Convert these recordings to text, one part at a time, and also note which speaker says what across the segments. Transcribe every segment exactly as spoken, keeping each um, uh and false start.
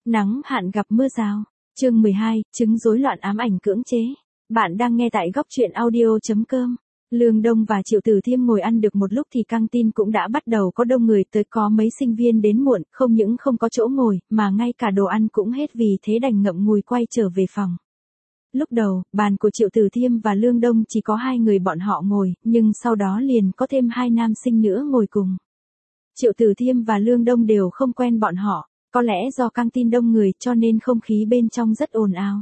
Speaker 1: Nắng hạn gặp mưa rào. Chương mười hai, chứng rối loạn ám ảnh cưỡng chế. Bạn đang nghe tại góc truyện audio chấm com. Lương Đông và Triệu Tử Thiêm ngồi ăn được một lúc thì căng tin cũng đã bắt đầu có đông người tới, có mấy sinh viên đến muộn, không những không có chỗ ngồi, mà ngay cả đồ ăn cũng hết, vì thế đành ngậm ngùi quay trở về phòng. Lúc đầu, bàn của Triệu Tử Thiêm và Lương Đông chỉ có hai người bọn họ ngồi, nhưng sau đó liền có thêm hai nam sinh nữa ngồi cùng. Triệu Tử Thiêm và Lương Đông đều không quen bọn họ, có lẽ do căng tin đông người cho nên không khí bên trong rất ồn ào.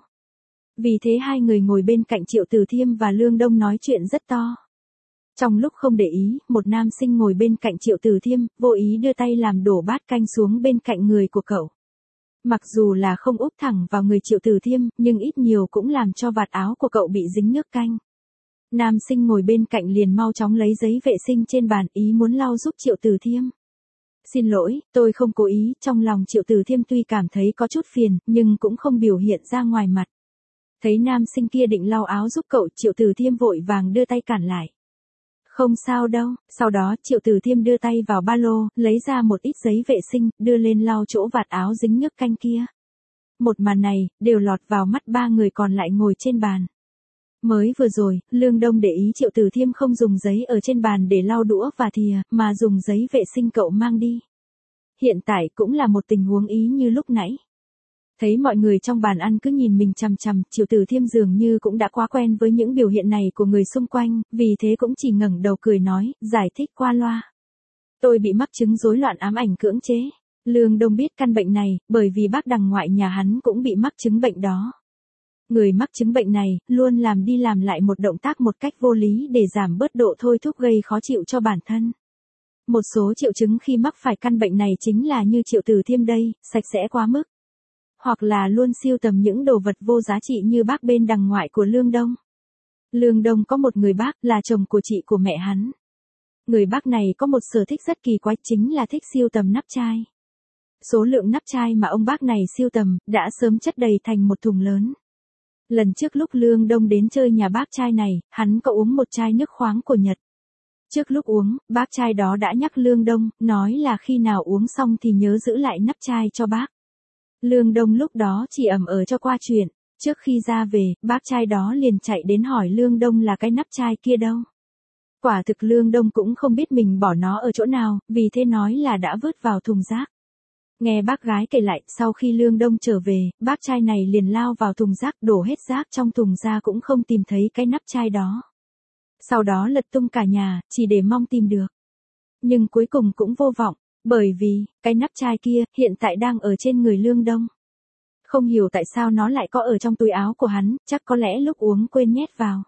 Speaker 1: Vì thế hai người ngồi bên cạnh Triệu Tử Thiêm và Lương Đông nói chuyện rất to. Trong lúc không để ý, một nam sinh ngồi bên cạnh Triệu Tử Thiêm, vô ý đưa tay làm đổ bát canh xuống bên cạnh người của cậu. Mặc dù là không úp thẳng vào người Triệu Tử Thiêm, nhưng ít nhiều cũng làm cho vạt áo của cậu bị dính nước canh. Nam sinh ngồi bên cạnh liền mau chóng lấy giấy vệ sinh trên bàn, ý muốn lau giúp Triệu Tử Thiêm. Xin lỗi, tôi không cố ý. Trong lòng Triệu Tử Thiêm tuy cảm thấy có chút phiền, nhưng cũng không biểu hiện ra ngoài mặt. Thấy nam sinh kia định lau áo giúp cậu, Triệu Tử Thiêm vội vàng đưa tay cản lại. Không sao đâu. Sau đó Triệu Tử Thiêm đưa tay vào ba lô, lấy ra một ít giấy vệ sinh, đưa lên lau chỗ vạt áo dính nước canh kia. Một màn này, đều lọt vào mắt ba người còn lại ngồi trên bàn. Mới vừa rồi, Lương Đông để ý Triệu Tử Thiêm không dùng giấy ở trên bàn để lau đũa và thìa, mà dùng giấy vệ sinh cậu mang đi. Hiện tại cũng là một tình huống ý như lúc nãy. Thấy mọi người trong bàn ăn cứ nhìn mình chằm chằm, Triệu Tử Thiêm dường như cũng đã quá quen với những biểu hiện này của người xung quanh, vì thế cũng chỉ ngẩng đầu cười nói, giải thích qua loa. Tôi bị mắc chứng rối loạn ám ảnh cưỡng chế. Lương Đông biết căn bệnh này, bởi vì bác đằng ngoại nhà hắn cũng bị mắc chứng bệnh đó. Người mắc chứng bệnh này, luôn làm đi làm lại một động tác một cách vô lý để giảm bớt độ thôi thúc gây khó chịu cho bản thân. Một số triệu chứng khi mắc phải căn bệnh này chính là như Triệu Tử Thiêm đây, sạch sẽ quá mức. Hoặc là luôn sưu tầm những đồ vật vô giá trị như bác bên đằng ngoại của Lương Đông. Lương Đông có một người bác là chồng của chị của mẹ hắn. Người bác này có một sở thích rất kỳ quái, chính là thích sưu tầm nắp chai. Số lượng nắp chai mà ông bác này sưu tầm đã sớm chất đầy thành một thùng lớn. Lần trước lúc Lương Đông đến chơi nhà bác trai này, hắn có uống một chai nước khoáng của Nhật. Trước lúc uống, bác trai đó đã nhắc Lương Đông, nói là khi nào uống xong thì nhớ giữ lại nắp chai cho bác. Lương Đông lúc đó chỉ ẩm ờ cho qua chuyện. Trước khi ra về, bác trai đó liền chạy đến hỏi Lương Đông là cái nắp chai kia đâu. Quả thực Lương Đông cũng không biết mình bỏ nó ở chỗ nào, vì thế nói là đã vứt vào thùng rác. Nghe bác gái kể lại, sau khi Lương Đông trở về, bác trai này liền lao vào thùng rác, đổ hết rác trong thùng ra cũng không tìm thấy cái nắp chai đó. Sau đó lật tung cả nhà, chỉ để mong tìm được. Nhưng cuối cùng cũng vô vọng, bởi vì, cái nắp chai kia, hiện tại đang ở trên người Lương Đông. Không hiểu tại sao nó lại có ở trong túi áo của hắn, chắc có lẽ lúc uống quên nhét vào.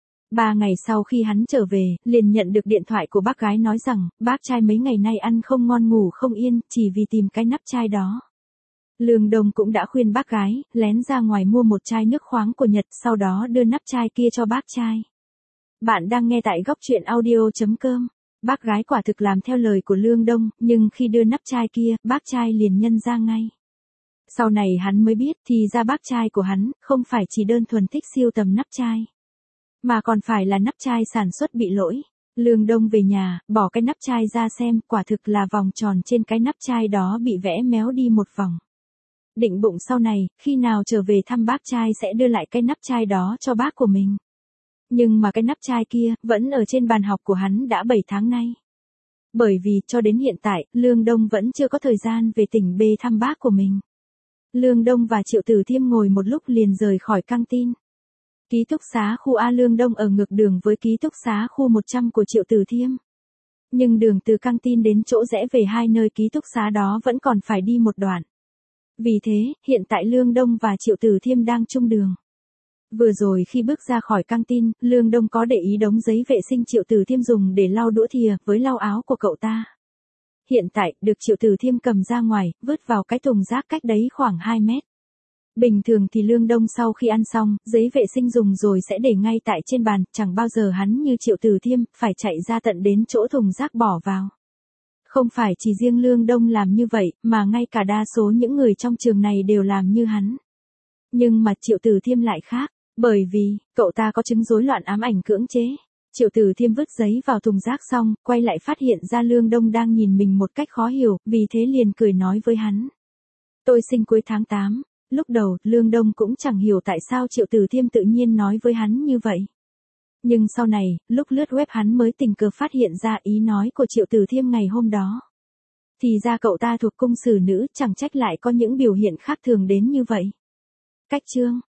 Speaker 1: Ba ngày sau khi hắn trở về, liền nhận được điện thoại của bác gái nói rằng, bác trai mấy ngày nay ăn không ngon ngủ không yên, chỉ vì tìm cái nắp chai đó. Lương Đông cũng đã khuyên bác gái, lén ra ngoài mua một chai nước khoáng của Nhật, sau đó đưa nắp chai kia cho bác trai. Bạn đang nghe tại góc truyện audio chấm com. Bác gái quả thực làm theo lời của Lương Đông, nhưng khi đưa nắp chai kia, bác trai liền nhân ra ngay. Sau này hắn mới biết, thì ra bác trai của hắn, không phải chỉ đơn thuần thích sưu tầm nắp chai, mà còn phải là nắp chai sản xuất bị lỗi. Lương Đông về nhà, bỏ cái nắp chai ra xem, quả thực là vòng tròn trên cái nắp chai đó bị vẽ méo đi một vòng. Định bụng sau này, khi nào trở về thăm bác trai sẽ đưa lại cái nắp chai đó cho bác của mình. Nhưng mà cái nắp chai kia, vẫn ở trên bàn học của hắn đã bảy tháng nay. Bởi vì, cho đến hiện tại, Lương Đông vẫn chưa có thời gian về tỉnh B thăm bác của mình. Lương Đông và Triệu Tử Thiêm ngồi một lúc liền rời khỏi căng tin. Ký túc xá khu A Lương Đông ở ngược đường với ký túc xá khu một trăm của Triệu Tử Thiêm. Nhưng đường từ căng tin đến chỗ rẽ về hai nơi ký túc xá đó vẫn còn phải đi một đoạn. Vì thế, hiện tại Lương Đông và Triệu Tử Thiêm đang chung đường. Vừa rồi khi bước ra khỏi căng tin, Lương Đông có để ý đống giấy vệ sinh Triệu Tử Thiêm dùng để lau đũa thìa với lau áo của cậu ta. Hiện tại, được Triệu Tử Thiêm cầm ra ngoài, vứt vào cái thùng rác cách đấy khoảng hai mét. Bình thường thì Lương Đông sau khi ăn xong, giấy vệ sinh dùng rồi sẽ để ngay tại trên bàn, chẳng bao giờ hắn như Triệu Tử Thiêm, phải chạy ra tận đến chỗ thùng rác bỏ vào. Không phải chỉ riêng Lương Đông làm như vậy, mà ngay cả đa số những người trong trường này đều làm như hắn. Nhưng mà Triệu Tử Thiêm lại khác, bởi vì, cậu ta có chứng rối loạn ám ảnh cưỡng chế. Triệu Tử Thiêm vứt giấy vào thùng rác xong, quay lại phát hiện ra Lương Đông đang nhìn mình một cách khó hiểu, vì thế liền cười nói với hắn. Tôi sinh cuối tháng tám, lúc đầu, Lương Đông cũng chẳng hiểu tại sao Triệu Tử Thiêm tự nhiên nói với hắn như vậy. Nhưng sau này, lúc lướt web hắn mới tình cờ phát hiện ra ý nói của Triệu Tử Thiêm ngày hôm đó. Thì ra cậu ta thuộc cung xử nữ, chẳng trách lại có những biểu hiện khác thường đến như vậy. Cách chương